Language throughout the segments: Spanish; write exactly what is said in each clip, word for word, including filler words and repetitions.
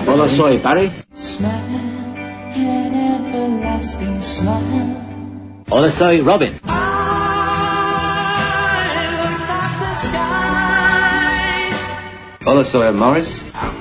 Hola, soy Barry. Hola, soy Robin. Hola, soy Morris.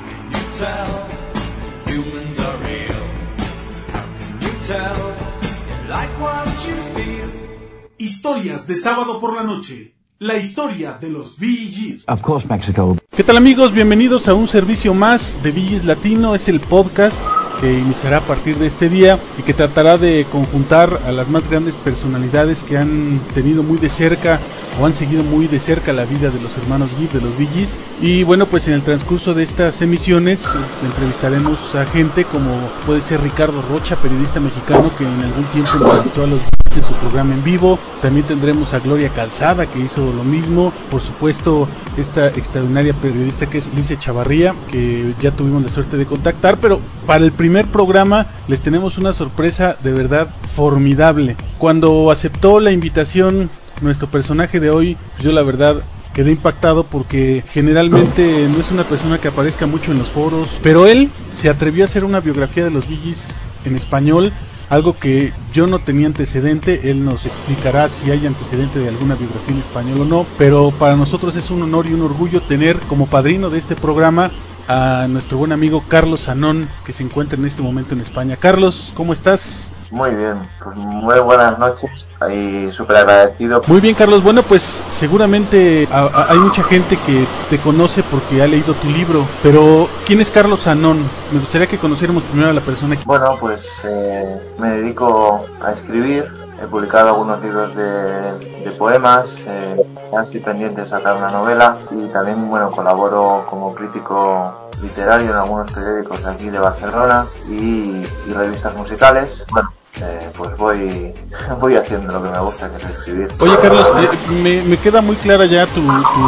Historias de sábado por la noche. La historia de los Bee Gees. Of course, Mexico. ¿Qué tal, amigos? Bienvenidos a un servicio más de Bee Gees Latino. Es el podcast que iniciará a partir de este día y que tratará de conjuntar a las más grandes personalidades que han tenido muy de cerca o han seguido muy de cerca la vida de los hermanos Gibb, de los Bee Gees. Y bueno, pues en el transcurso de estas emisiones entrevistaremos a gente como puede ser Ricardo Rocha, periodista mexicano que en algún tiempo entrevistó a los Bee Gees en su programa en vivo. También tendremos a Gloria Calzada, que hizo lo mismo. Por supuesto, esta extraordinaria periodista que es Lice Chavarría, que ya tuvimos la suerte de contactar, pero para el primer programa les tenemos una sorpresa de verdad formidable. Cuando aceptó la invitación nuestro personaje de hoy, pues yo la verdad quedé impactado porque generalmente no es una persona que aparezca mucho en los foros, pero él se atrevió a hacer una biografía de los Bee Gees en español, algo que yo no tenía antecedente. Él nos explicará si hay antecedente de alguna biografía en español o no, pero para nosotros es un honor y un orgullo tener como padrino de este programa a nuestro buen amigo Carlos Zanón, que se encuentra en este momento en España. Carlos, ¿cómo estás? Muy bien, pues muy buenas noches y súper agradecido. Muy bien, Carlos, bueno, pues seguramente a, a, hay mucha gente que te conoce porque ha leído tu libro, pero ¿quién es Carlos Zanón? Me gustaría que conociéramos primero a la persona que... Bueno, pues eh, me dedico a escribir, he publicado algunos libros de, de poemas, eh, ya estoy pendiente de sacar una novela y también, bueno, colaboro como crítico literario en algunos periódicos de aquí de Barcelona y, y revistas musicales. Bueno, Eh, pues voy voy haciendo lo que me gusta, que es escribir. Oye, Carlos, eh, me, me queda muy clara ya tu, tu,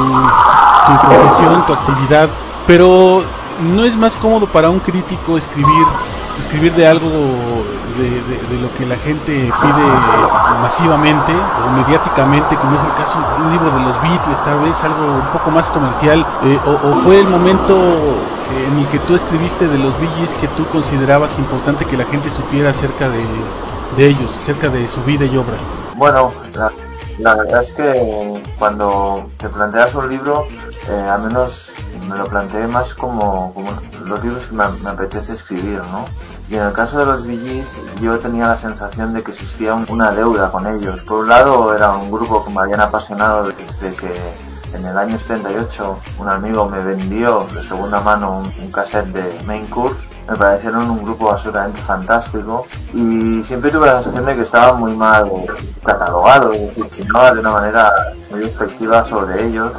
tu profesión, tu actividad, pero ¿no es más cómodo para un crítico escribir escribir de algo de, de, de lo que la gente pide masivamente o mediáticamente, como es el caso de un libro de los Beatles, tal vez algo un poco más comercial, eh, o, o fue el momento en el que tú escribiste de los Bee Gees que tú considerabas importante que la gente supiera acerca de, de ellos, acerca de su vida y obra? Bueno, la, la verdad es que cuando te planteas un libro, eh, al menos me lo planteé más como, como los libros que me, me apetece escribir, ¿no? Y en el caso de los Bee Gees, yo tenía la sensación de que existía un, una deuda con ellos. Por un lado, era un grupo que me habían apasionado desde que en el año setenta y ocho un amigo me vendió de segunda mano un, un cassette de Main Course. Me parecieron un grupo absolutamente fantástico y siempre tuve la sensación de que estaba muy mal catalogado, es decir, que no de una manera muy despectiva sobre ellos.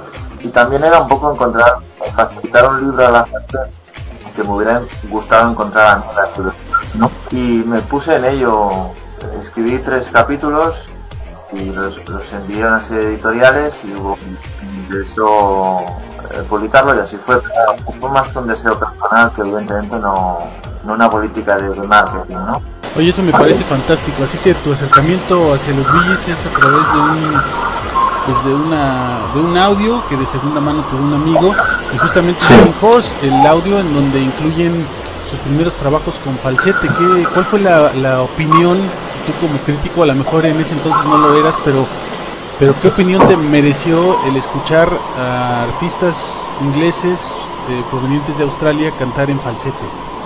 Y también era un poco encontrar, facilitar un libro a la gente que me hubiera gustado encontrar a mí las bibliotecas, ¿no? Y me puse en ello, escribí tres capítulos y los, los envié a unas editoriales y hubo un deseo eh, publicarlo y así fue. Pero fue más un deseo personal que evidentemente no, no una política de, de marketing, ¿no? Oye, eso me parece fantástico, así que tu acercamiento hacia los Bee Gees es a través de un... Pues de una de un audio que de segunda mano te dio un amigo y justamente sí. Main Course, el audio en donde incluyen sus primeros trabajos con falsete. ¿Qué, ¿Cuál fue la, la opinión, tú como crítico, a lo mejor en ese entonces no lo eras, pero pero qué opinión te mereció el escuchar a artistas ingleses eh, provenientes de Australia cantar en falsete?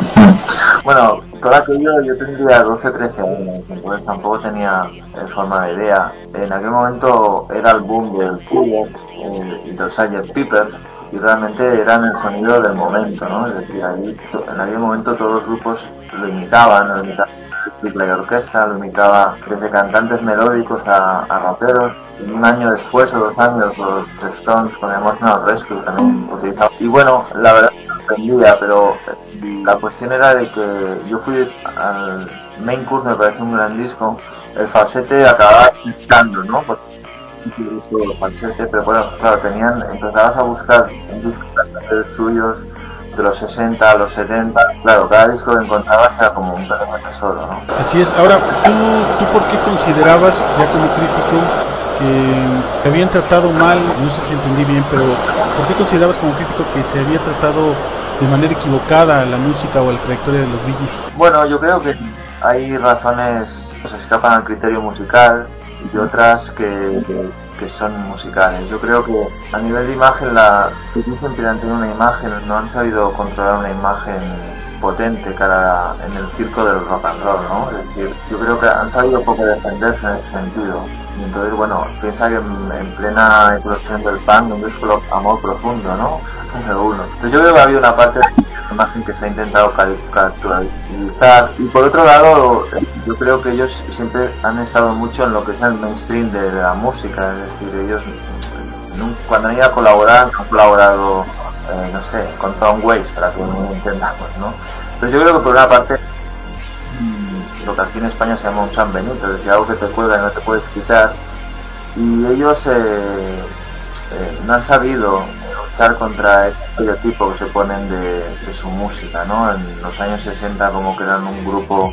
Bueno, todo aquello yo tendría doce o trece años, entonces tampoco tenía eh, forma de idea. En aquel momento era el boom del Pooh y del sergeant Pepper y realmente eran el sonido del momento, ¿no? Es decir, allí, en aquel momento todos los grupos lo imitaban, lo imitaban la orquesta, lo imitaba desde cantantes melódicos a, a raperos. Y un año después o dos años los Stones con Emotional Rescue también utilizaban. Y bueno, la verdad aprendía, pero la cuestión era de que yo fui al Main Course, me parece un gran disco, el falsete acababa quitando, ¿no? Porque el falsete, pero bueno, claro, tenían, empezabas a buscar discos suyos de los sesenta a los setenta, claro, cada disco que encontrabas era como un pequeño tesoro, ¿no? Así es. Ahora, ¿tú, tú por qué considerabas, ya como crítico, que te habían tratado mal, no sé si entendí bien, pero ¿por qué considerabas como crítico que se había tratado de manera equivocada a la música o a la trayectoria de los Bee Gees? Bueno, yo creo que hay razones que se escapan al criterio musical y otras que, que, que son musicales. Yo creo que a nivel de imagen, la Bee Gees siempre han tenido una imagen, no han sabido controlar una imagen potente cara en el circo del rock and roll, ¿no? Es decir, yo creo que han sabido poco defenderse en ese sentido. Y entonces, bueno, piensa que en, en plena eclosión del punk, un disco amor profundo, ¿no? Número uno. Entonces yo creo que ha habido una parte de la imagen que se ha intentado caracterizar. Y por otro lado, yo creo que ellos siempre han estado mucho en lo que es el mainstream de, de la música. Es decir, ellos cuando han ido a colaborar, han colaborado, eh, no sé, con Tom Waits, para que no entendamos, ¿no? Entonces yo creo que por una parte, lo que aquí en España se llama un San Benito, es decir, algo que te cuelga y no te puedes quitar, y ellos eh, eh, no han sabido luchar contra el estereotipo que se ponen de, de su música, ¿no? En los años sesenta como que eran un grupo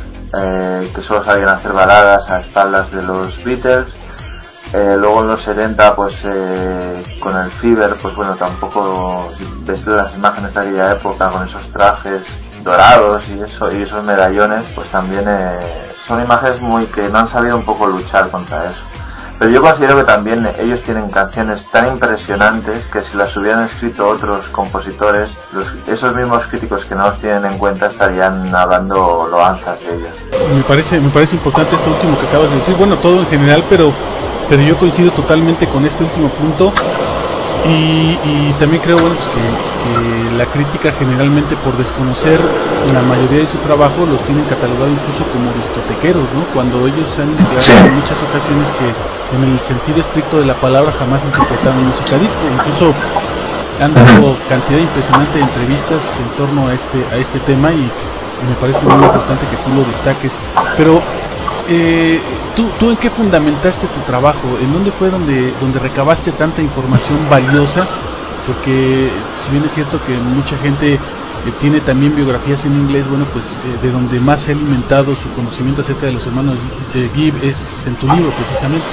eh, que solo sabían hacer baladas a espaldas de los Beatles. Eh, luego en los setenta, pues eh, con el Fever, pues bueno, tampoco, si ves las imágenes de aquella época con esos trajes dorados y eso y esos medallones, pues también eh, son imágenes muy que no han sabido un poco luchar contra eso. Pero yo considero que también ellos tienen canciones tan impresionantes que si las hubieran escrito otros compositores, los, esos mismos críticos que no los tienen en cuenta estarían hablando loanzas de ellos. Me parece, me parece importante esto último que acabas de decir, bueno, todo en general, pero pero yo coincido totalmente con este último punto y, y también creo, bueno, pues que, que la crítica generalmente por desconocer la mayoría de su trabajo los tienen catalogado incluso como discotequeros, ¿no? Cuando ellos han declarado sí. en muchas ocasiones que en el sentido estricto de la palabra jamás interpretaron música disco, incluso han dado cantidad impresionante de entrevistas en torno a este a este tema y, y me parece muy importante que tú lo destaques, pero Eh, ¿tú, ¿tú en qué fundamentaste tu trabajo? ¿En dónde fue donde, donde recabaste tanta información valiosa? Porque si bien es cierto que mucha gente eh, tiene también biografías en inglés, bueno, pues eh, de donde más se ha alimentado su conocimiento acerca de los hermanos eh, Gibb es en tu libro, precisamente.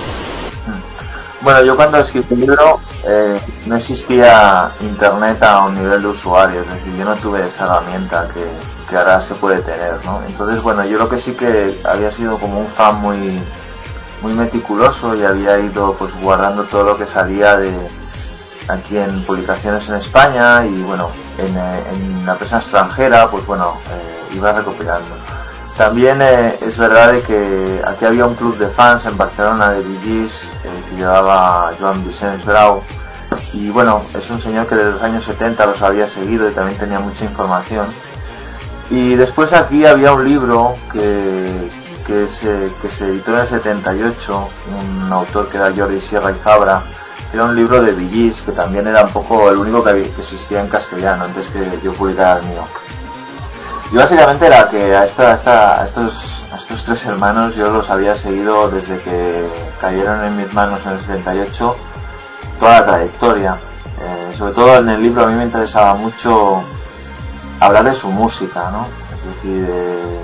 Bueno, yo cuando escribí el libro eh, no existía internet a un nivel de usuario, es decir, yo no tuve esa herramienta que, que ahora se puede tener, ¿no? Entonces, bueno, yo lo que sí que había sido como un fan muy muy meticuloso y había ido pues guardando todo lo que salía de aquí en publicaciones en España y bueno, en, en la prensa extranjera, pues bueno, eh, iba recopilando. También eh, es verdad de que aquí había un club de fans en Barcelona de Bee Gees eh, que llevaba Joan Vicens Grau y bueno, es un señor que desde los años setenta los había seguido y también tenía mucha información. Y después aquí había un libro que, que, se, que se editó en el setenta y ocho, un autor que era Jordi Sierra y Fabra, que era un libro de Bee Gees, que también era un poco el único que, había, que existía en castellano antes que yo publicara el mío. Y básicamente era que a, esta, a, esta, a, estos, a estos tres hermanos yo los había seguido desde que cayeron en mis manos en el setenta y ocho, toda la trayectoria. Eh, sobre todo en el libro a mí me interesaba mucho hablar de su música, ¿no? Es decir, eh,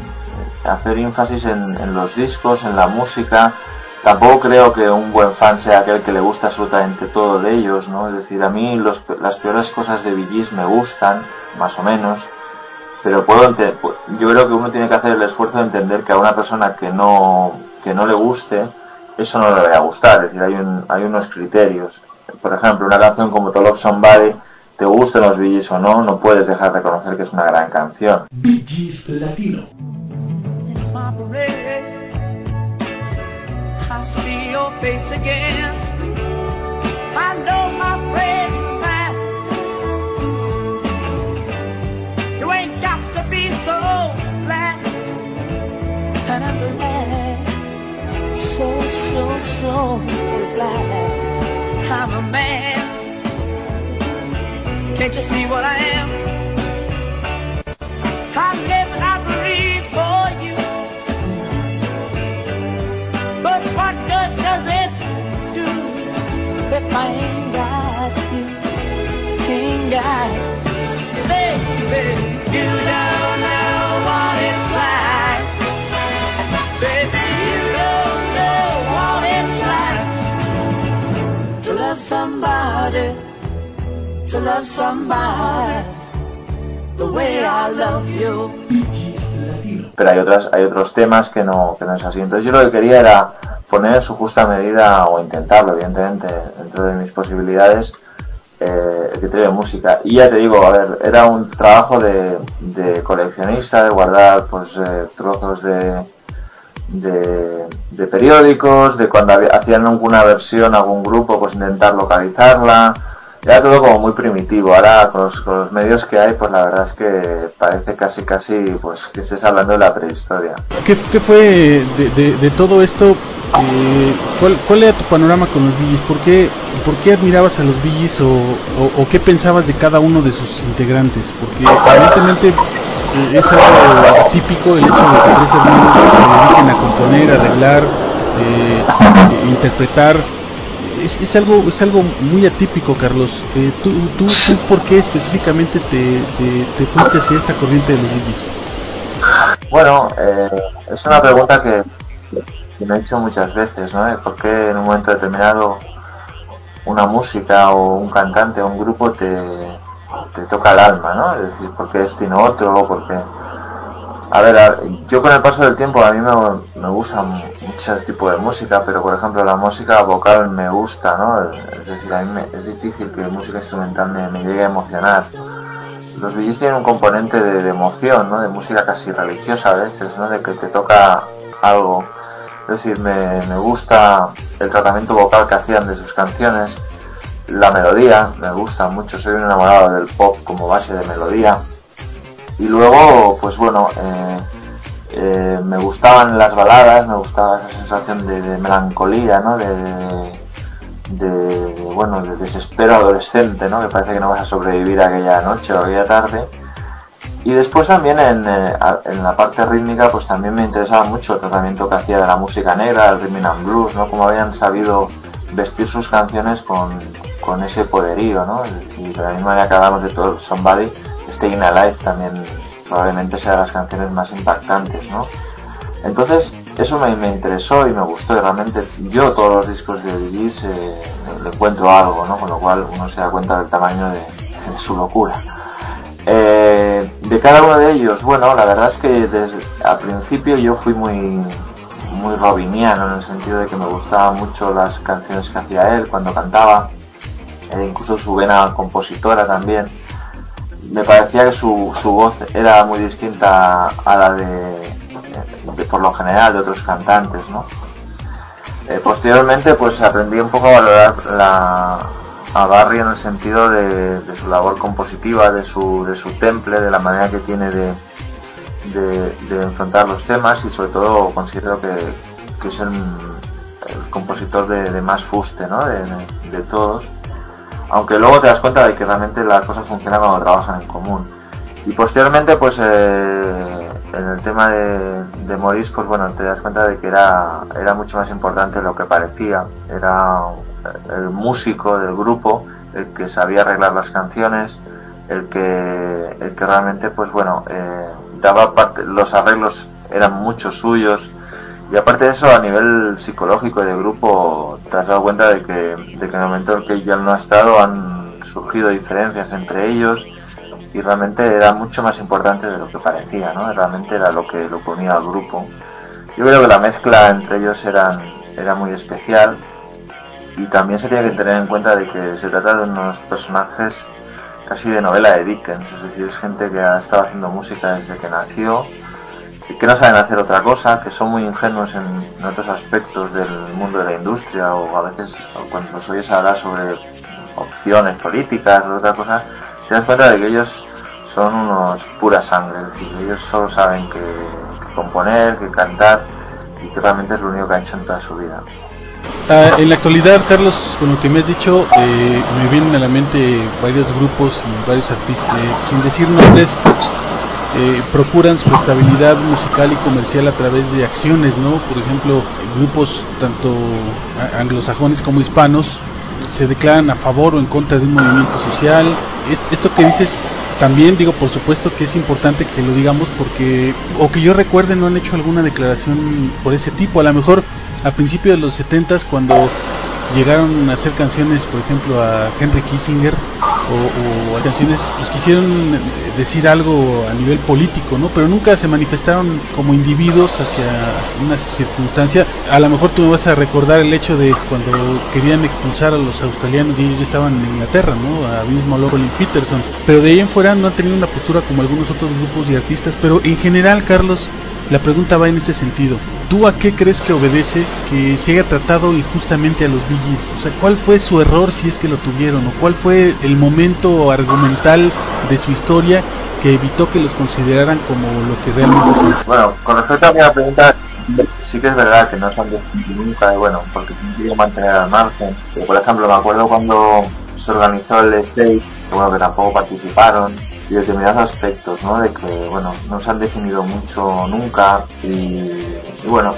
hacer énfasis en, en los discos, en la música. Tampoco creo que un buen fan sea aquel que le gusta absolutamente todo de ellos, ¿no? Es decir, a mí los, las peores cosas de Bee Gees me gustan, más o menos. Pero puedo ente- yo creo que uno tiene que hacer el esfuerzo de entender que a una persona que no que no le guste, eso no le va a gustar. Es decir, hay un, hay unos criterios. Por ejemplo, una canción como To Love Somebody, te gusten los Bee Gees o no, no puedes dejar de reconocer que es una gran canción. Bee Gees Latino. And I'm glad, so, so, so glad I'm a man. Can't you see what I am? I live and I breathe for you. But what good does it do if I ain't got you? Ain't got you, baby. You don't know what it's like. Baby, you don't know what it's somebody, to love somebody the way I love you. Pero hay otras, hay otros temas que no, que no es así. Entonces yo lo que quería era poner en su justa medida, o intentarlo, evidentemente, dentro de mis posibilidades, eh, el criterio de música. Y ya te digo, a ver, era un trabajo de, de coleccionista, de guardar pues eh, trozos de, de, de periódicos, de cuando había, hacían alguna versión, algún grupo, pues intentar localizarla. Era todo como muy primitivo. Ahora con los, con los medios que hay, pues la verdad es que parece casi casi pues que estés hablando de la prehistoria. ¿Qué, qué fue de, de, de todo esto? Eh, ¿cuál, ¿Cuál era tu panorama con los Bee Gees? ¿Por qué, por qué admirabas a los Bee Gees o, o, o qué pensabas de cada uno de sus integrantes? Porque evidentemente eh, es algo típico el hecho de que tres hermanos se dediquen a componer, a arreglar, eh, eh, interpretar. Es, es algo es algo muy atípico, Carlos. Eh, ¿tú, tú, ¿Tú por qué específicamente te, te, te fuiste hacia esta corriente de los Bee Gees? Bueno, eh, es una pregunta que, que me he hecho muchas veces, ¿no? ¿Por qué en un momento determinado una música o un cantante o un grupo te, te toca el alma, ¿no? Es decir, ¿por qué destino otro? ¿Por qué? A ver, a, yo con el paso del tiempo a mí me, me gusta mucho tipo de música, pero por ejemplo la música vocal me gusta, ¿no? Es decir, a mí me, es difícil que música instrumental me, me llegue a emocionar. Los Bee Gees tienen un componente de, de emoción, ¿no? De música casi religiosa a veces, ¿no? De que te toca algo. Es decir, me, me gusta el tratamiento vocal que hacían de sus canciones, la melodía, me gusta mucho, soy un enamorado del pop como base de melodía. Y luego, pues bueno, eh, eh, me gustaban las baladas, me gustaba esa sensación de, de melancolía, ¿no? De, de, de, de, bueno, de desespero adolescente, ¿no? Que parece que no vas a sobrevivir aquella noche o aquella tarde. Y después también en, eh, en la parte rítmica, pues también me interesaba mucho el tratamiento que hacía de la música negra, el rhythm and blues, ¿no? Cómo habían sabido vestir sus canciones con, con ese poderío, ¿no? Es decir, de la misma manera que hablamos de todo Somebody, Staying Alive también probablemente sea de las canciones más impactantes, ¿no? Entonces eso me, me interesó y me gustó, y realmente yo todos los discos de Bee Gees eh, le encuentro algo, ¿no? Con lo cual uno se da cuenta del tamaño de, de su locura. Eh, de cada uno de ellos, bueno, la verdad es que desde al principio yo fui muy muy robiniano, en el sentido de que me gustaban mucho las canciones que hacía él cuando cantaba, e incluso su vena compositora también. Me parecía que su, su voz era muy distinta a la de, de, por lo general, de otros cantantes, ¿no? Eh, posteriormente, pues aprendí un poco a valorar la, a Barry en el sentido de, de su labor compositiva, de su, de su temple, de la manera que tiene de, de, de enfrentar los temas, y sobre todo considero que, que es el, el compositor de, de más fuste, ¿no? De, de, de todos. Aunque luego te das cuenta de que realmente las cosas funcionan cuando trabajan en común. Y posteriormente, pues eh, en el tema de, de Maurice, pues bueno, te das cuenta de que era, era mucho más importante de lo que parecía. Era el músico del grupo, el que sabía arreglar las canciones, el que, el que realmente, pues bueno, eh, daba parte, los arreglos eran muchos suyos. Y aparte de eso, a nivel psicológico y de grupo, te has dado cuenta de que, de que en el momento en que ya no ha estado han surgido diferencias entre ellos, y realmente era mucho más importante de lo que parecía, ¿no? Realmente era lo que lo ponía al grupo. Yo creo que la mezcla entre ellos eran, era muy especial, y también se tiene que tener en cuenta de que se trata de unos personajes casi de novela de Dickens, es decir, es gente que ha estado haciendo música desde que nació, que no saben hacer otra cosa, que son muy ingenuos en, en otros aspectos del mundo de la industria, o a veces cuando los oyes hablar sobre opciones políticas o otra cosa, te das cuenta de que ellos son unos pura sangre, es decir, ellos solo saben que, que componer, que cantar, y que realmente es lo único que han hecho en toda su vida. Uh, en la actualidad, Carlos, con lo que me has dicho, eh, me vienen a la mente varios grupos y varios artistas, eh, sin decir nombres, Eh, procuran su estabilidad musical y comercial a través de acciones, ¿no? Por ejemplo, grupos tanto anglosajones como hispanos se declaran a favor o en contra de un movimiento social. Esto que dices también, digo, por supuesto que es importante que lo digamos, porque, o que yo recuerde, no han hecho alguna declaración por ese tipo. A lo mejor a principios de los setentas, cuando llegaron a hacer canciones, por ejemplo, a Henry Kissinger, o, o a canciones pues, quisieron decir algo a nivel político, ¿no? Pero nunca se manifestaron como individuos hacia una circunstancia. A lo mejor tú me vas a recordar el hecho de cuando querían expulsar a los australianos y ellos ya estaban en Inglaterra, ¿no? A mismo Colin Peterson. Pero de ahí en fuera no han tenido una postura como algunos otros grupos y artistas. Pero en general, Carlos, la pregunta va en este sentido. ¿Tú a qué crees que obedece que se haya tratado injustamente a los Bee Gees? O sea, ¿cuál fue su error si es que lo tuvieron? ¿O cuál fue el momento argumental de su historia que evitó que los consideraran como lo que realmente son? Bueno, con respecto a mi pregunta, sí que es verdad que no se han definido nunca, y bueno, porque se han querido mantener al margen. Pero, por ejemplo, me acuerdo cuando se organizó el State, que bueno, que tampoco participaron, y determinados aspectos, ¿no? De que, bueno, no se han definido mucho nunca, y, y bueno,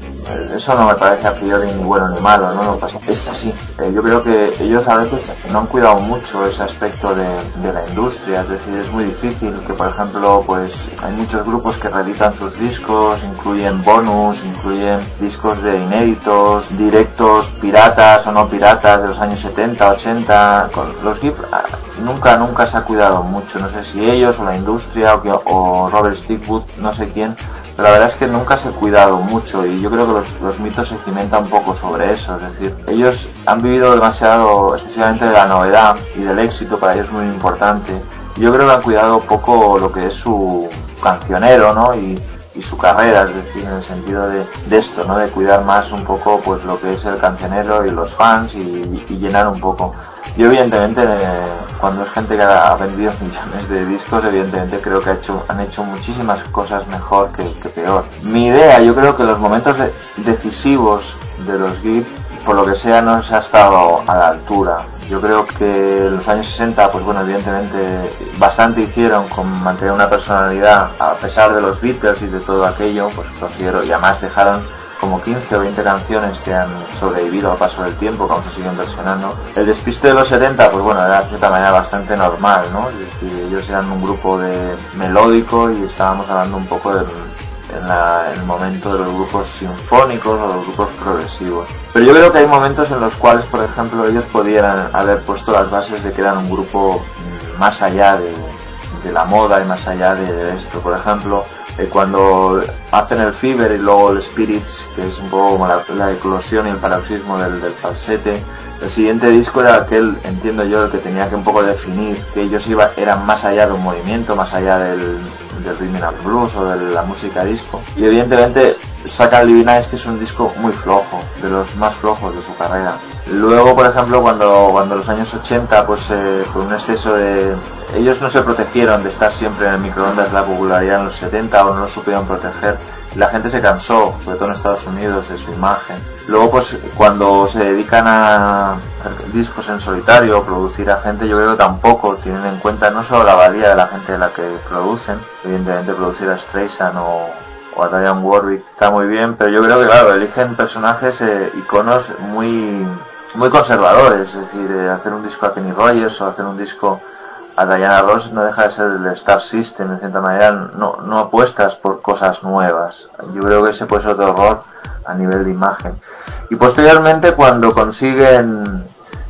eso no me parece a priori ni bueno ni malo, ¿no? Lo que pasa es así. Eh, yo creo que ellos a veces no han cuidado mucho ese aspecto de, de la industria, es decir, es muy difícil que, por ejemplo, pues hay muchos grupos que reeditan sus discos, incluyen bonus, incluyen discos de inéditos, directos, piratas o no piratas de los años setenta, ochenta, con los Gibb nunca, nunca se ha cuidado mucho, no sé si ellos o la industria o, que, o Robert Stigwood, no sé quién, pero la verdad es que nunca se ha cuidado mucho y yo creo que los, los mitos se cimentan un poco sobre eso, es decir, ellos han vivido demasiado excesivamente de la novedad y del éxito, para ellos es muy importante, y yo creo que han cuidado poco lo que es su cancionero, ¿no? Y, y su carrera, es decir, en el sentido de, de esto, ¿no? De cuidar más un poco pues lo que es el cancionero y los fans y, y llenar un poco. Yo evidentemente, eh, cuando es gente que ha vendido millones de discos, evidentemente creo que ha hecho, han hecho muchísimas cosas mejor que, que peor. Mi idea, yo creo que los momentos de, decisivos de los Gibb, por lo que sea, no se ha estado a la altura. Yo creo que en los años sesenta, pues bueno, evidentemente bastante hicieron con mantener una personalidad, a pesar de los Beatles y de todo aquello, pues considero, y además dejaron como quince o veinte canciones que han sobrevivido al paso del tiempo, que aún se siguen versionando. El despiste de los setenta, pues bueno, era de cierta manera bastante normal, ¿no? Es decir, ellos eran un grupo de melódico y estábamos hablando un poco del en, la, en el momento de los grupos sinfónicos o los grupos progresivos. Pero yo creo que hay momentos en los cuales, por ejemplo, ellos podrían haber puesto las bases de que eran un grupo más allá de, de la moda y más allá de, de esto. Por ejemplo, eh, cuando hacen el Fever y luego el Spirits, que es un poco como la, la eclosión y el paroxismo del, del falsete, el siguiente disco era aquel, entiendo yo, el que tenía que un poco definir que ellos iba, eran más allá de un movimiento, más allá del, del rhythm and blues o de la música disco. Y evidentemente sacan Living Eyes, que es un disco muy flojo, de los más flojos de su carrera. Luego, por ejemplo, cuando cuando en los años ochenta, pues eh, por un exceso de... Ellos no se protegieron de estar siempre en el microondas, la popularidad en los setenta, o no lo supieron proteger. La gente se cansó, sobre todo en Estados Unidos, de su imagen. Luego, pues, cuando se dedican a hacer discos en solitario o producir a gente, yo creo que tampoco tienen en cuenta no solo la valía de la gente de la que producen, evidentemente producir a Streisand o, o a Dionne Warwick está muy bien, pero yo creo que, claro, eligen personajes, eh, iconos muy, muy conservadores, es decir, eh, hacer un disco a Kenny Rogers o hacer un disco a Diana Ross no deja de ser el Star System, en cierta manera, no, no apuestas por cosas nuevas. Yo creo que ese puede ser otro error a nivel de imagen. Y posteriormente, cuando consiguen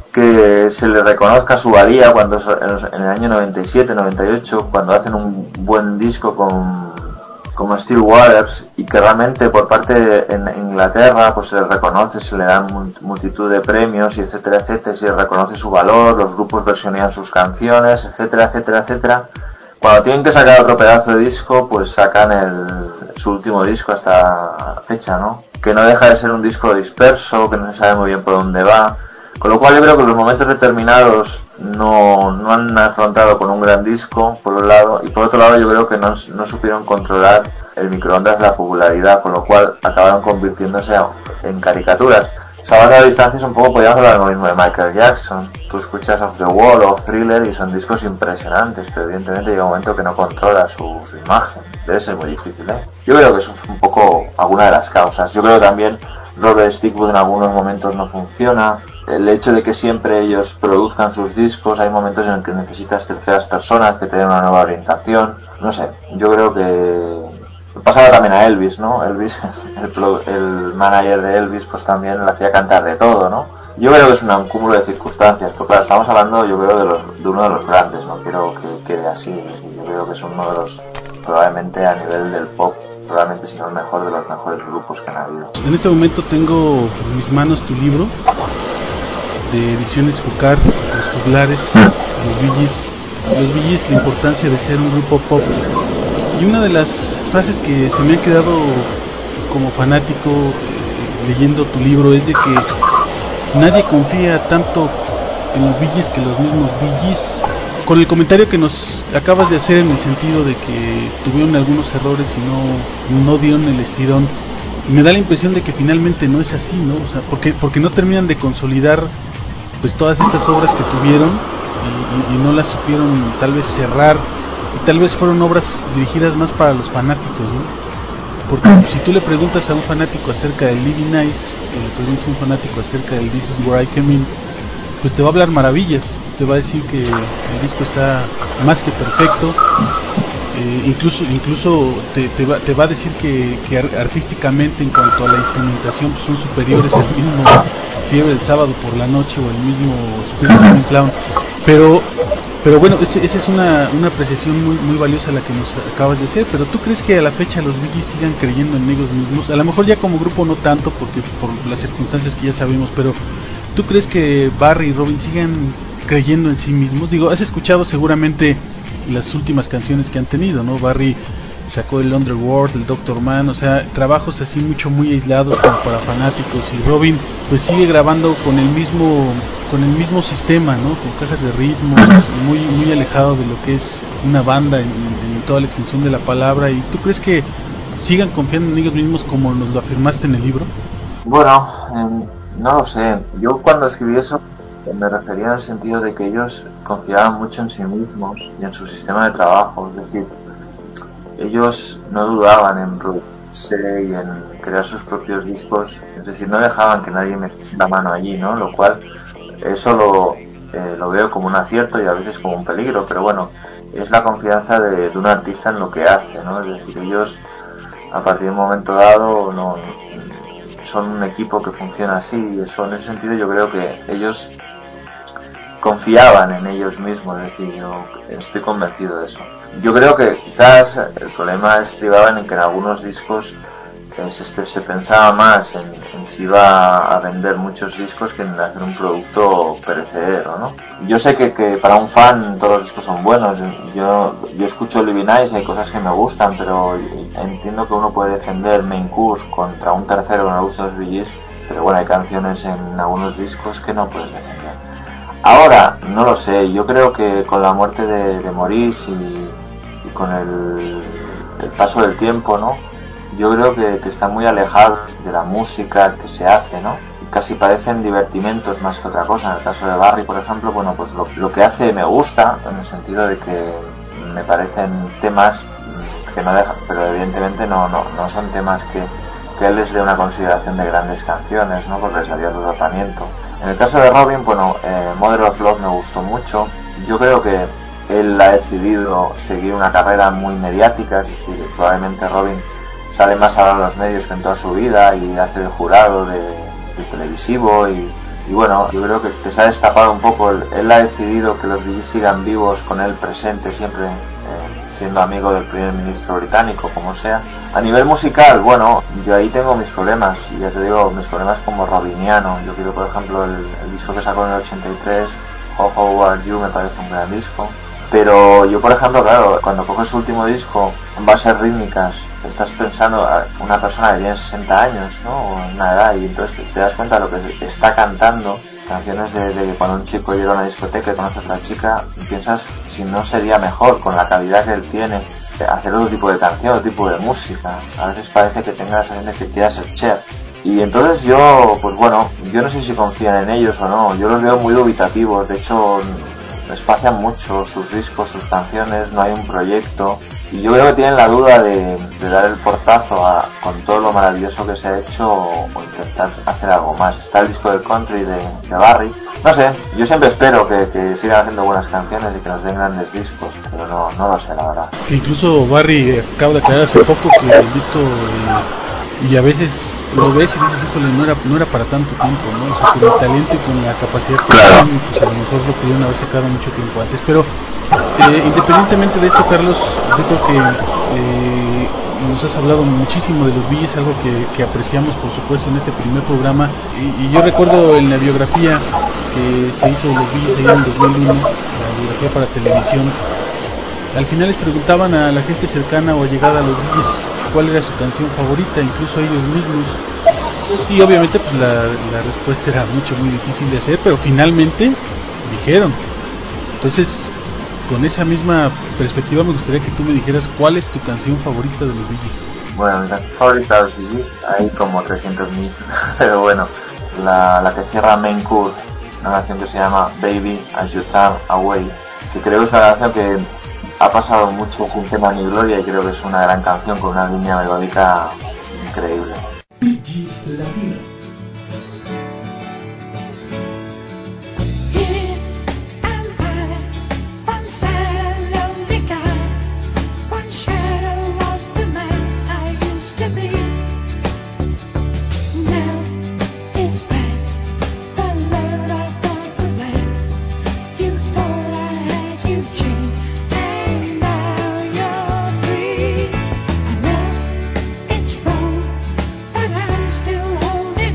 que se le reconozca su valía, cuando en el año noventa y siete, noventa y ocho, cuando hacen un buen disco con como Still Waters, y que realmente por parte de en Inglaterra pues se le reconoce, se le dan multitud de premios y etcétera, etcétera, se le reconoce su valor, los grupos versionean sus canciones, etcétera, etcétera, etcétera. Cuando tienen que sacar otro pedazo de disco, pues sacan el, su último disco hasta fecha, ¿no? Que no deja de ser un disco disperso, que no se sabe muy bien por dónde va. Con lo cual yo creo que los momentos determinados no, no han afrontado con un gran disco, por un lado, y por otro lado yo creo que no, no supieron controlar el microondas de la popularidad, con lo cual acabaron convirtiéndose en caricaturas. Salvando las distancias un poco podríamos hablar lo mismo de Michael Jackson. Tú escuchas Off the Wall o Thriller y son discos impresionantes, pero evidentemente llega un momento que no controla su, su imagen. Debe ser muy difícil, ¿eh? Yo creo que eso es un poco alguna de las causas. Yo creo que también Robert Stigwood en algunos momentos no funciona. El hecho de que siempre ellos produzcan sus discos, hay momentos en los que necesitas terceras personas que te den una nueva orientación. No sé, yo creo que Pasaba también a Elvis, ¿no? Elvis, el, pro, el manager de Elvis, pues también le hacía cantar de todo, ¿no? Yo creo que es un cúmulo de circunstancias, porque claro, estamos hablando, yo creo, de, los, de uno de los grandes, no quiero que quede así, yo creo que es uno de los, probablemente a nivel del pop, probablemente si no el mejor de los mejores grupos que han habido. En este momento tengo en mis manos tu libro de Ediciones Júcar, Los Juglares, Los Bee Gees, Los Bee Gees, la importancia de ser un grupo pop. Y una de las frases que se me ha quedado como fanático eh, leyendo tu libro es de que nadie confía tanto en los Bee Gees que los mismos Bee Gees. Con el comentario que nos acabas de hacer en el sentido de que tuvieron algunos errores y no, no dieron el estirón, me da la impresión de que finalmente no es así, ¿no? O sea, porque, porque no terminan de consolidar pues todas estas obras que tuvieron y, y, y no las supieron tal vez cerrar, y tal vez fueron obras dirigidas más para los fanáticos, ¿no? Porque si tú le preguntas a un fanático acerca del Living Nice, o le preguntas a un fanático acerca del This Is Where I Came In, pues te va a hablar maravillas, te va a decir que el disco está más que perfecto, eh, incluso incluso te, te, va, te va a decir que, que artísticamente en cuanto a la instrumentación pues son superiores al mismo Fiebre del Sábado por la Noche o el mismo Spirit of a Clown, pero pero bueno, esa es una, una apreciación muy muy valiosa la que nos acabas de hacer. Pero ¿tú crees que a la fecha los Bee Gees sigan creyendo en ellos mismos? A lo mejor ya como grupo no tanto, porque por las circunstancias que ya sabemos, pero ¿tú crees que Barry y Robin sigan creyendo en sí mismos? Digo, has escuchado seguramente las últimas canciones que han tenido, ¿no? Barry sacó el Underworld, el Doctor Man, o sea, trabajos así mucho muy aislados como para fanáticos, y Robin pues sigue grabando con el mismo con el mismo sistema, ¿no? Con cajas de ritmo, muy muy alejado de lo que es una banda en, en toda la extensión de la palabra. ¿Y tú crees que sigan confiando en ellos mismos como nos lo afirmaste en el libro? Bueno, eh, no lo sé. Yo cuando escribí eso me refería en el sentido de que ellos confiaban mucho en sí mismos y en su sistema de trabajo, es decir, ellos no dudaban en producirse y en crear sus propios discos, es decir, no dejaban que nadie metiese la mano allí, ¿no? Lo cual, eso lo, eh, lo veo como un acierto y a veces como un peligro, pero bueno, es la confianza de, de un artista en lo que hace, ¿no? Es decir, ellos a partir de un momento dado no, son un equipo que funciona así, y eso en ese sentido yo creo que ellos confiaban en ellos mismos, es decir, yo estoy convencido de eso. Yo creo que quizás el problema estribaba en que en algunos discos eh, se, se pensaba más en, en si iba a vender muchos discos que en hacer un producto perecedero, ¿no? Yo sé que, que para un fan todos los discos son buenos, yo, yo escucho Living Nice y hay cosas que me gustan, pero entiendo que uno puede defender Main Course contra un tercero que no le gusta los Bee Gees, pero bueno, hay canciones en algunos discos que no puedes defender. Ahora, no lo sé, yo creo que con la muerte de, de Maurice y, y con el, el paso del tiempo, ¿no? Yo creo que, que están muy alejados de la música que se hace, ¿no? Casi parecen divertimentos más que otra cosa. En el caso de Barry, por ejemplo, bueno, pues lo, lo que hace me gusta, en el sentido de que me parecen temas que no dejan, pero evidentemente no, no, no son temas que, que él les dé una consideración de grandes canciones, ¿no? Porque les había dado tratamiento. En el caso de Robin, bueno, eh, Mother of Love me gustó mucho. Yo creo que él ha decidido seguir una carrera muy mediática, es decir, probablemente Robin sale más ahora en los medios que en toda su vida y hace de jurado de, de televisivo y, y bueno, yo creo que, que se ha destapado un poco. Él, él ha decidido que los Bee Gees sigan vivos con él presente siempre, eh, siendo amigo del primer ministro británico, como sea. A nivel musical, bueno, yo ahí tengo mis problemas, ya te digo, mis problemas como robiniano. Yo quiero, por ejemplo, el, el disco que sacó en el ochenta y tres, How How Are You, me parece un gran disco. Pero yo, por ejemplo, claro, cuando coges su último disco, en bases rítmicas, estás pensando a una persona que tiene sesenta años, ¿no? O una edad, y entonces te, te das cuenta de lo que está cantando, canciones de, de cuando un chico llega a una discoteca y conoce a otra chica, y piensas si no sería mejor, con la calidad que él tiene, hacer otro tipo de canción, otro tipo de música. A veces parece que tenga la sensación de que quiera ser chef. Y entonces yo, pues bueno, yo no sé si confían en ellos o no, yo los veo muy dubitativos, de hecho espacian mucho sus discos, sus canciones, no hay un proyecto, y yo creo que tienen la duda de, de dar el portazo a, con todo lo maravilloso que se ha hecho o, o intentar hacer algo más. Está el disco de country de, de Barry. No sé, yo siempre espero que, que sigan haciendo buenas canciones y que nos den grandes discos, pero no, no lo sé, la verdad. Que incluso Barry acaba de aclarar hace poco que el disco, eh, y a veces lo ves y dices, híjole, no era, no era para tanto tiempo, ¿no? O sea, con el talento y con la capacidad que Claro. tienen, pues a lo mejor lo pudieron haber sacado mucho tiempo antes. Pero eh, independientemente de esto, Carlos, yo creo que eh, nos has hablado muchísimo de los Bee Gees, algo que, que apreciamos por supuesto en este primer programa, y, y yo recuerdo en la biografía que se hizo de los Bee Gees allá en dos mil uno, la biografía para televisión, al final les preguntaban a la gente cercana o allegada a los Bee Gees cuál era su canción favorita, incluso ellos mismos, y obviamente pues la, la respuesta era mucho, muy difícil de hacer, pero finalmente dijeron. Entonces, con esa misma perspectiva me gustaría que tú me dijeras cuál es tu canción favorita de los Bee Gees. Bueno, mi canción favorita de los Bee Gees, hay como trescientos mil, pero bueno, la, la que cierra Main Course, una canción que se llama Baby As You Turn Away, que creo que es una canción que ha pasado mucho sin tema ni gloria y creo que es una gran canción con una línea melódica increíble. Bee Gees Latino. Here am I, one sad lonely guy, one shadow of the man I used to be. Now it's past, the love I thought would last. You thought I had you chained, and now you're free. I know it's wrong, but I'm still holding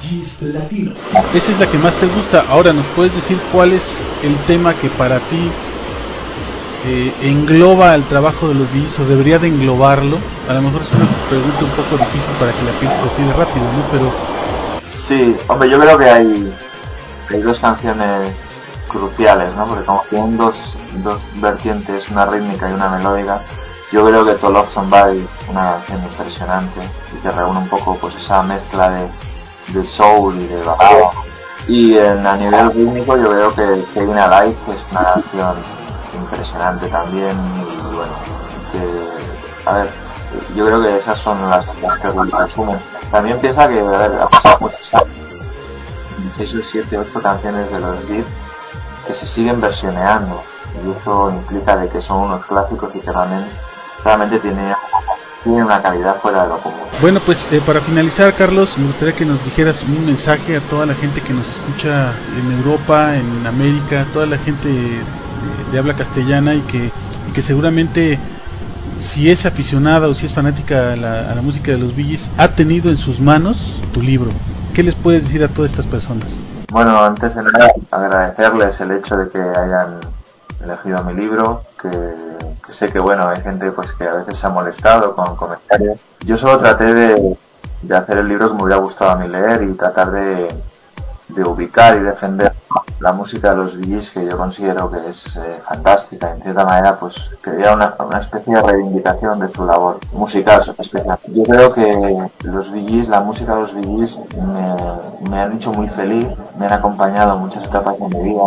Gees Latino. Esa es la que más te gusta. Ahora, ¿nos puedes decir cuál es el tema que para ti eh, engloba el trabajo de los Bee Gees, o debería de englobarlo? A lo mejor es una pregunta un poco difícil para que la pienses así de rápido, ¿no? Pero sí, hombre, yo creo que hay, hay dos canciones cruciales, ¿no? Porque como tienen dos, dos vertientes, una rítmica y una melódica, yo creo que To Love Somebody es una canción impresionante y que reúne un poco pues esa mezcla de, de soul y de balada. Y en, a nivel rítmico yo creo que Staying Alive es una canción impresionante también, y bueno, que, a ver, yo creo que esas son las, las que resumen. También piensa que, a ver, ha pasado muchos años, seis o siete, ocho canciones de los Gees que se siguen versioneando, y eso implica de que son unos clásicos y que realmente, realmente tiene, tiene una calidad fuera de lo común. bueno, pues eh, para finalizar, Carlos, me gustaría que nos dijeras un mensaje a toda la gente que nos escucha en Europa, en América, toda la gente de, de habla castellana, y que, y que seguramente, si es aficionada o si es fanática a la, a la música de los Bee Gees, ha tenido en sus manos tu libro. ¿Qué les puedes decir a todas estas personas? Bueno, antes de nada, agradecerles el hecho de que hayan elegido mi libro, que, que sé que, bueno, hay gente pues que a veces se ha molestado con comentarios. Yo solo traté de, de hacer el libro que me hubiera gustado a mí leer, y tratar de, de ubicar y defender la música de los Bee Gees, que yo considero que es eh, fantástica. En cierta manera, pues quería una, una especie de reivindicación de su labor musical especial. Yo creo que los Bee Gees, la música de los Bee Gees me, me han hecho muy feliz, me han acompañado en muchas etapas de mi vida,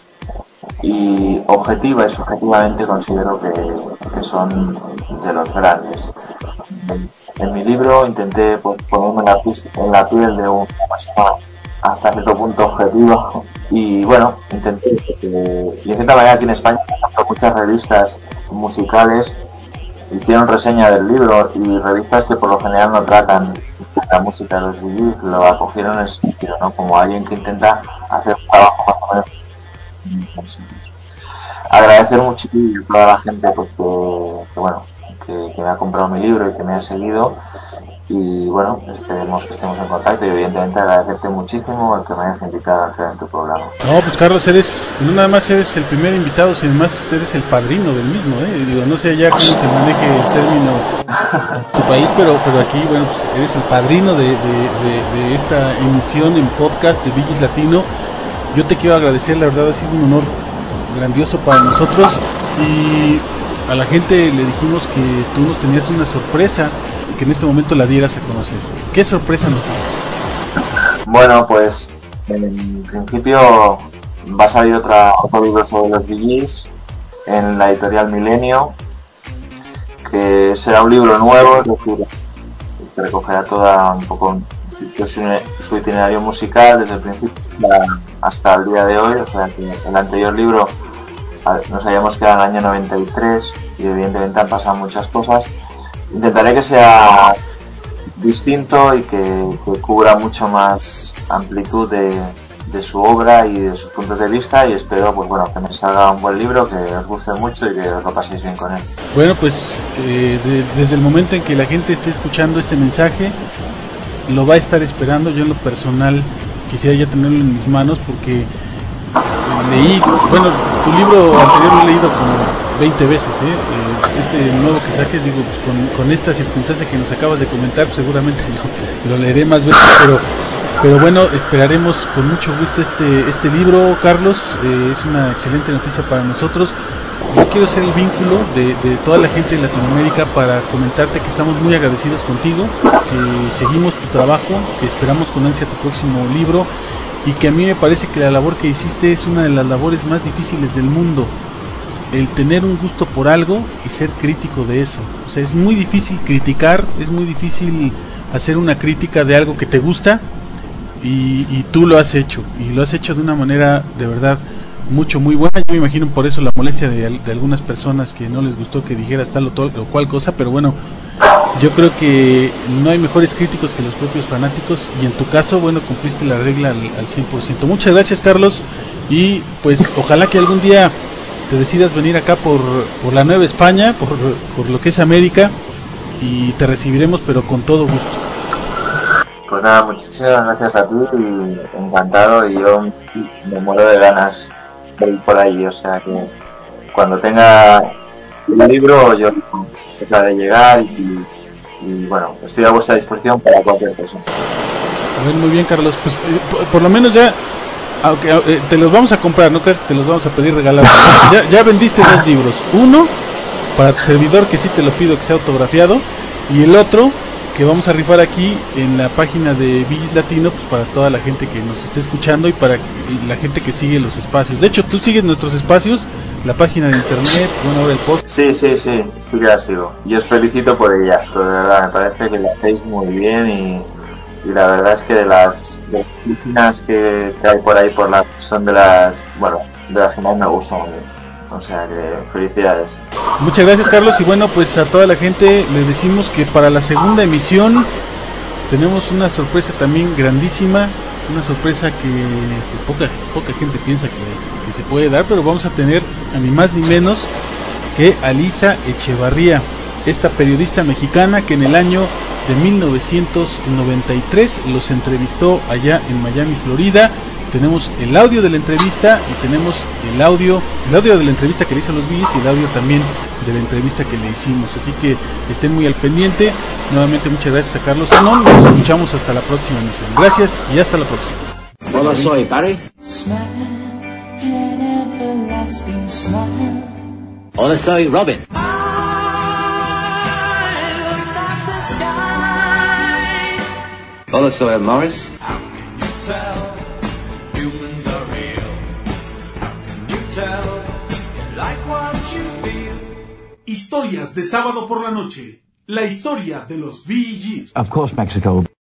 y objetiva y subjetivamente considero que, que son de los grandes. En, en mi libro intenté pues, ponerme en la, en la piel de un hasta cierto punto objetivo, y bueno, intenté que, y en cierta manera aquí en España muchas revistas musicales hicieron reseña del libro, y revistas que por lo general no tratan la música de los Bee Gees lo acogieron en ese sentido, ¿no? Como alguien que intenta hacer un trabajo más o menos. Agradecer muchísimo a toda la gente pues que, que bueno que, que me ha comprado mi libro y que me ha seguido, y bueno, esperemos que estemos en contacto, y evidentemente agradecerte muchísimo el que me hayas invitado a entrar en tu programa. No, pues Carlos, eres, no nada más eres el primer invitado, sino más eres el padrino del mismo, ¿eh? Digo, no sé ya cómo se maneje el término en tu país, pero pero aquí, bueno, pues eres el padrino de, de, de, de esta emisión en podcast de Bee Gees Latino. Yo te quiero agradecer, la verdad ha sido un honor grandioso para nosotros, y a la gente le dijimos que tú nos tenías una sorpresa y que en este momento la dieras a conocer. ¿Qué sorpresa nos tienes? Bueno, pues en principio va a salir otra, otro libro sobre los Bee Gees en la editorial Milenio, que será un libro nuevo, es decir, que recogerá toda un poco su, su itinerario musical desde el principio hasta el día de hoy. O sea que el anterior libro nos habíamos quedado en el año noventa y tres, y evidentemente han pasado muchas cosas. Intentaré que sea distinto y que, que cubra mucho más amplitud de, de su obra y de sus puntos de vista, y espero pues bueno que me salga un buen libro, que os guste mucho y que os lo paséis bien con él. Bueno, pues eh, de, desde el momento en que la gente esté escuchando este mensaje, lo va a estar esperando. Yo en lo personal quisiera ya tenerlo en mis manos, porque leí, bueno, tu libro anterior lo he leído como veinte veces, ¿eh? Este nuevo que saques, digo, pues con, con esta circunstancia que nos acabas de comentar, pues seguramente lo, lo leeré más veces, pero pero bueno, esperaremos con mucho gusto este este libro, Carlos. Eh, es una excelente noticia para nosotros. Yo quiero ser el vínculo de, de toda la gente de Latinoamérica para comentarte que estamos muy agradecidos contigo, que seguimos tu trabajo, que esperamos con ansia tu próximo libro, y que a mí me parece que la labor que hiciste es una de las labores más difíciles del mundo, el tener un gusto por algo y ser crítico de eso. O sea, es muy difícil criticar, es muy difícil hacer una crítica de algo que te gusta, y, y tú lo has hecho, y lo has hecho de una manera de verdad mucho, muy buena. Yo me imagino por eso la molestia de, de algunas personas que no les gustó que dijeras tal o, tal o cual cosa, pero bueno, yo creo que no hay mejores críticos que los propios fanáticos, y en tu caso, bueno, cumpliste la regla al, al cien por ciento. Muchas gracias, Carlos, y pues ojalá que algún día te decidas venir acá por, por la Nueva España, por, por lo que es América, y te recibiremos pero con todo gusto. Pues Pues nada, muchísimas gracias a ti y encantado, y yo me muero de ganas de ir por ahí, o sea que cuando tenga el libro yo de llegar y, y bueno, estoy a vuestra disposición para cualquier cosa. A ver, muy bien, Carlos, pues eh, por, por lo menos ya, aunque eh, te los vamos a comprar, no creas que te los vamos a pedir regalados. ya, ya vendiste dos libros, uno para tu servidor, que sí te lo pido que sea autografiado, y el otro que vamos a rifar aquí en la página de Villis Latino, pues para toda la gente que nos esté escuchando y para la gente que sigue los espacios. De hecho, tú sigues nuestros espacios, la página de internet, bueno, ahora el podcast. Sí, sí, sí, sí que la sigo. Y os felicito por ella, de verdad, me parece que la hacéis muy bien y, y la verdad es que de las, de las páginas que, que hay por ahí por la, son de las, bueno, de las que más me gustan. O sea que felicidades. Muchas gracias, Carlos, y bueno, pues a toda la gente les decimos que para la segunda emisión tenemos una sorpresa también grandísima, una sorpresa que, que poca poca gente piensa que, que se puede dar, pero vamos a tener a ni más ni menos que a Lisa Echevarría, esta periodista mexicana que en el año de mil novecientos noventa y tres los entrevistó allá en Miami, Florida. Tenemos el audio de la entrevista y tenemos el audio, el audio de la entrevista que le hizo a los Villis y el audio también de la entrevista que le hicimos. Así que estén muy al pendiente. Nuevamente muchas gracias a Carlos Zanón. Nos escuchamos hasta la próxima emisión. Gracias y hasta la próxima. Hola, soy Barry. Hola, soy Robin. Hola, soy Morris. Historias de sábado por la noche. La historia de los V Gs. Of course, Mexico.